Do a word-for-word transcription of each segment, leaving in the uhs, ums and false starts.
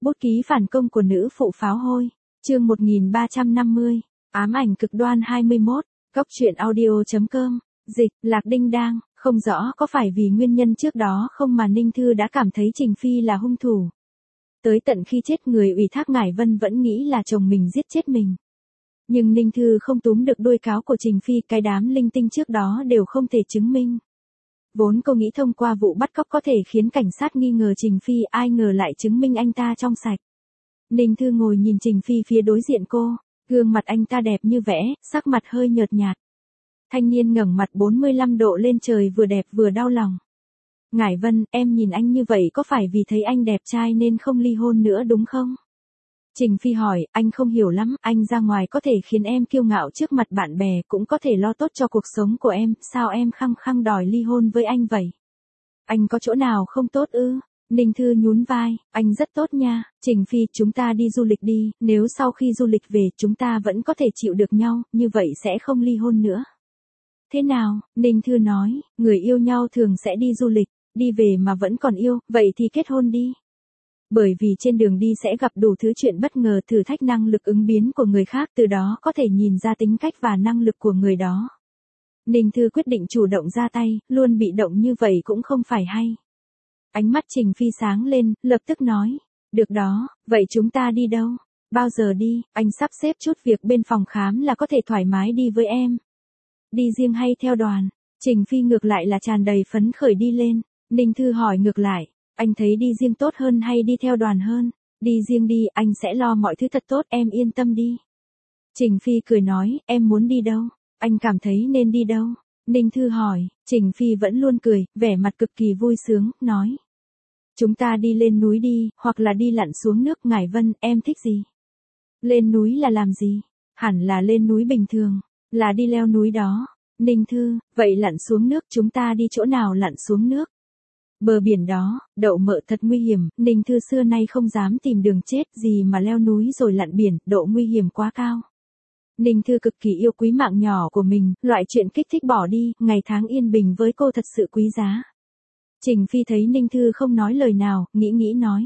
Bút ký phản công của nữ phụ pháo hôi. Chương một nghìn ba trăm năm mươi. Ám ảnh cực đoan hai mươi mốt. Góc truyện audio chấm com. Dịch, Lạc Đinh Đang. Không rõ có phải vì nguyên nhân trước đó không mà Ninh Thư đã cảm thấy Trình Phi là hung thủ. Tới tận khi chết người ủy thác Ngải Vân vẫn nghĩ là chồng mình giết chết mình. Nhưng Ninh Thư không túm được đuôi cáo của Trình Phi, cái đám linh tinh trước đó đều không thể chứng minh. Vốn cô nghĩ thông qua vụ bắt cóc có thể khiến cảnh sát nghi ngờ Trình Phi, ai ngờ lại chứng minh anh ta trong sạch. Ninh Thư ngồi nhìn Trình Phi phía đối diện cô, gương mặt anh ta đẹp như vẽ, sắc mặt hơi nhợt nhạt. Thanh niên ngẩng mặt bốn mươi lăm độ lên trời, vừa đẹp vừa đau lòng. Ngải Vân, em nhìn anh như vậy có phải vì thấy anh đẹp trai nên không ly hôn nữa đúng không? Trình Phi hỏi, anh không hiểu lắm, anh ra ngoài có thể khiến em kiêu ngạo trước mặt bạn bè, cũng có thể lo tốt cho cuộc sống của em, sao em khăng khăng đòi ly hôn với anh vậy? Anh có chỗ nào không tốt ư? Ninh Thư nhún vai, anh rất tốt nha. Trình Phi, chúng ta đi du lịch đi, nếu sau khi du lịch về chúng ta vẫn có thể chịu được nhau, như vậy sẽ không ly hôn nữa. Thế nào? Ninh Thư nói, người yêu nhau thường sẽ đi du lịch, đi về mà vẫn còn yêu, vậy thì kết hôn đi. Bởi vì trên đường đi sẽ gặp đủ thứ chuyện bất ngờ, thử thách năng lực ứng biến của người khác, từ đó có thể nhìn ra tính cách và năng lực của người đó. Ninh Thư quyết định chủ động ra tay, luôn bị động như vậy cũng không phải hay. Ánh mắt Trình Phi sáng lên, lập tức nói, được đó, vậy chúng ta đi đâu? Bao giờ đi? Anh sắp xếp chút việc bên phòng khám là có thể thoải mái đi với em. Đi riêng hay theo đoàn? Trình Phi ngược lại là tràn đầy phấn khởi đi lên. Ninh Thư hỏi ngược lại, anh thấy đi riêng tốt hơn hay đi theo đoàn hơn? Đi riêng đi, anh sẽ lo mọi thứ thật tốt, em yên tâm đi. Trình Phi cười nói, em muốn đi đâu? Anh cảm thấy nên đi đâu? Ninh Thư hỏi. Trình Phi vẫn luôn cười, vẻ mặt cực kỳ vui sướng, nói. Chúng ta đi lên núi đi, hoặc là đi lặn xuống nước. Ngải Vân, em thích gì? Lên núi là làm gì? Hẳn là lên núi bình thường, là đi leo núi đó. Ninh Thư, vậy lặn xuống nước chúng ta đi chỗ nào lặn xuống nước? Bờ biển đó. Đậu Mợ thật nguy hiểm, Ninh Thư xưa nay không dám tìm đường chết, gì mà leo núi rồi lặn biển, độ nguy hiểm quá cao. Ninh Thư cực kỳ yêu quý mạng nhỏ của mình, loại chuyện kích thích bỏ đi, ngày tháng yên bình với cô thật sự quý giá. Trình Phi thấy Ninh Thư không nói lời nào, nghĩ nghĩ nói.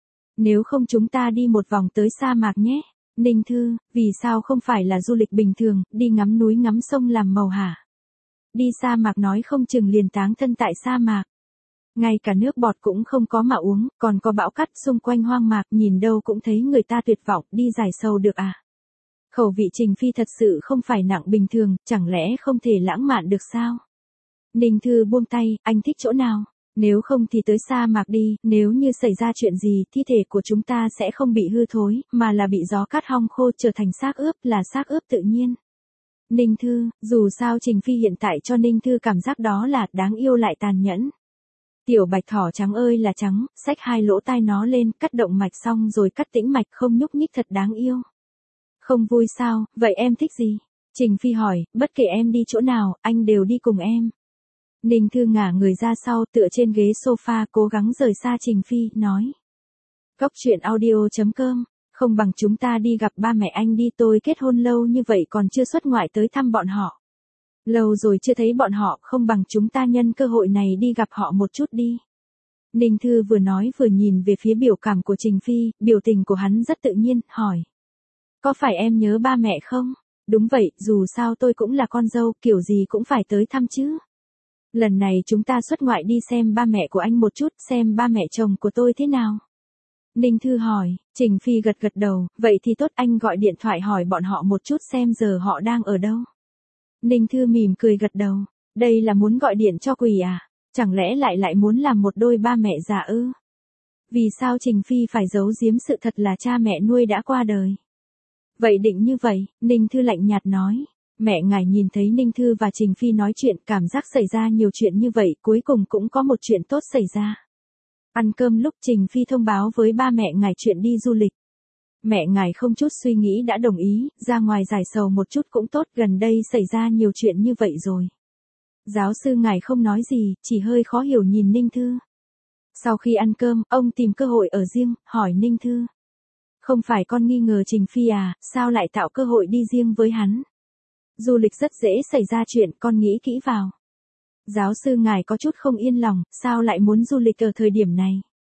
Nếu không chúng ta đi một vòng tới sa mạc nhé. Ninh Thư, vì sao không phải là du lịch bình thường, đi ngắm núi ngắm sông làm màu hả? Đi sa mạc nói không chừng liền táng thân tại sa mạc. Ngay cả nước bọt cũng không có mà uống, còn có bão cát xung quanh hoang mạc, nhìn đâu cũng thấy người ta tuyệt vọng, đi giải sầu được à? Khẩu vị Trình Phi thật sự không phải nặng bình thường, chẳng lẽ không thể lãng mạn được sao? Ninh Thư buông tay, anh thích chỗ nào? Nếu không thì tới sa mạc đi, nếu như xảy ra chuyện gì, thi thể của chúng ta sẽ không bị hư thối, mà là bị gió cát hong khô trở thành xác ướp, là xác ướp tự nhiên. Ninh Thư, dù sao Trình Phi hiện tại cho Ninh Thư cảm giác đó là đáng yêu lại tàn nhẫn. Tiểu bạch thỏ trắng ơi là trắng, xách hai lỗ tai nó lên, cắt động mạch xong rồi cắt tĩnh mạch không nhúc nhích, thật đáng yêu. Không vui sao, vậy em thích gì? Trình Phi hỏi, bất kể em đi chỗ nào, anh đều đi cùng em. Ninh Thư ngả người ra sau, tựa trên ghế sofa, cố gắng rời xa Trình Phi, nói. Góc truyện audio chấm com, không bằng chúng ta đi gặp ba mẹ anh đi, tôi kết hôn lâu như vậy còn chưa xuất ngoại tới thăm bọn họ. Lâu rồi chưa thấy bọn họ, không bằng chúng ta nhân cơ hội này đi gặp họ một chút đi. Ninh Thư vừa nói vừa nhìn về phía biểu cảm của Trình Phi, biểu tình của hắn rất tự nhiên, hỏi. Có phải em nhớ ba mẹ không? Đúng vậy, dù sao tôi cũng là con dâu, kiểu gì cũng phải tới thăm chứ. Lần này chúng ta xuất ngoại đi xem ba mẹ của anh một chút, xem ba mẹ chồng của tôi thế nào. Ninh Thư hỏi. Trình Phi gật gật đầu, vậy thì tốt, anh gọi điện thoại hỏi bọn họ một chút xem giờ họ đang ở đâu. Ninh Thư mỉm cười gật đầu, đây là muốn gọi điện cho quỷ à? Chẳng lẽ lại lại muốn làm một đôi ba mẹ già ư? Vì sao Trình Phi phải giấu giếm sự thật là cha mẹ nuôi đã qua đời? Vậy định như vậy, Ninh Thư lạnh nhạt nói. Mẹ ngài nhìn thấy Ninh Thư và Trình Phi nói chuyện, cảm giác xảy ra nhiều chuyện như vậy, cuối cùng cũng có một chuyện tốt xảy ra. Ăn cơm lúc Trình Phi thông báo với ba mẹ ngài chuyện đi du lịch. Mẹ ngài không chút suy nghĩ đã đồng ý, ra ngoài giải sầu một chút cũng tốt, gần đây xảy ra nhiều chuyện như vậy rồi. Giáo sư ngài không nói gì, chỉ hơi khó hiểu nhìn Ninh Thư. Sau khi ăn cơm, ông tìm cơ hội ở riêng, hỏi Ninh Thư. Không phải con nghi ngờ Trình Phi à, sao lại tạo cơ hội đi riêng với hắn? Du lịch rất dễ xảy ra chuyện, con nghĩ kỹ vào. Giáo sư ngài có chút không yên lòng, sao lại muốn du lịch ở thời điểm này?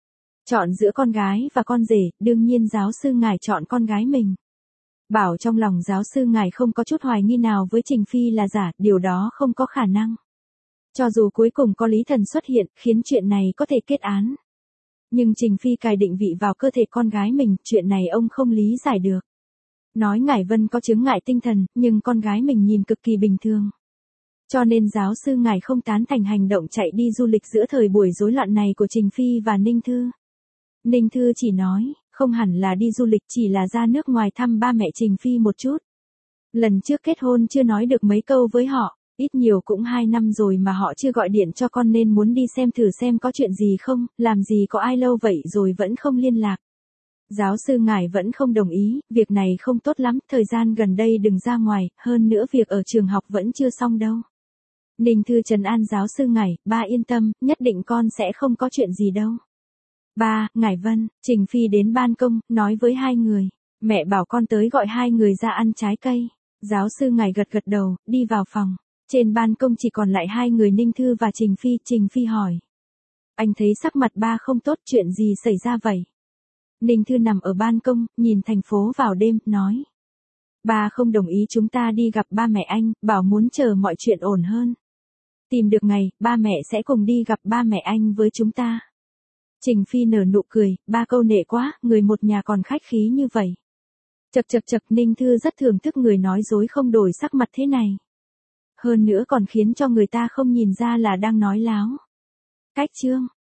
Chọn giữa con gái và con rể, đương nhiên giáo sư ngài chọn con gái mình. Bảo trong lòng giáo sư ngài không có chút hoài nghi nào với Trình Phi là giả, điều đó không có khả năng. Cho dù cuối cùng có Lý Thần xuất hiện, khiến chuyện này có thể kết án. Nhưng Trình Phi cài định vị vào cơ thể con gái mình, chuyện này ông không lý giải được. Nói Ngải Vân có chứng ngại tinh thần, nhưng con gái mình nhìn cực kỳ bình thường. Cho nên giáo sư ngài không tán thành hành động chạy đi du lịch giữa thời buổi rối loạn này của Trình Phi và Ninh Thư. Ninh Thư chỉ nói, không hẳn là đi du lịch, chỉ là ra nước ngoài thăm ba mẹ Trình Phi một chút. Lần trước kết hôn chưa nói được mấy câu với họ, ít nhiều cũng hai năm rồi mà họ chưa gọi điện cho con nên muốn đi xem thử xem có chuyện gì không, làm gì có ai lâu vậy rồi vẫn không liên lạc. Giáo sư ngài vẫn không đồng ý, việc này không tốt lắm, thời gian gần đây đừng ra ngoài, hơn nữa việc ở trường học vẫn chưa xong đâu. Ninh Thư trấn an giáo sư ngài, ba yên tâm, nhất định con sẽ không có chuyện gì đâu. Ba, Ngải Vân, Trình Phi đến ban công, nói với hai người, mẹ bảo con tới gọi hai người ra ăn trái cây. Giáo sư ngài gật gật đầu, đi vào phòng. Trên ban công chỉ còn lại hai người Ninh Thư và Trình Phi. Trình Phi hỏi, anh thấy sắc mặt ba không tốt, chuyện gì xảy ra vậy? Ninh Thư nằm ở ban công, nhìn thành phố vào đêm, nói, ba không đồng ý chúng ta đi gặp ba mẹ anh, bảo muốn chờ mọi chuyện ổn hơn. Tìm được ngày, ba mẹ sẽ cùng đi gặp ba mẹ anh với chúng ta. Trình Phi nở nụ cười, ba câu nệ quá, người một nhà còn khách khí như vậy. Chật chật chật, Ninh Thư rất thưởng thức người nói dối không đổi sắc mặt thế này. Hơn nữa còn khiến cho người ta không nhìn ra là đang nói láo. Cách chương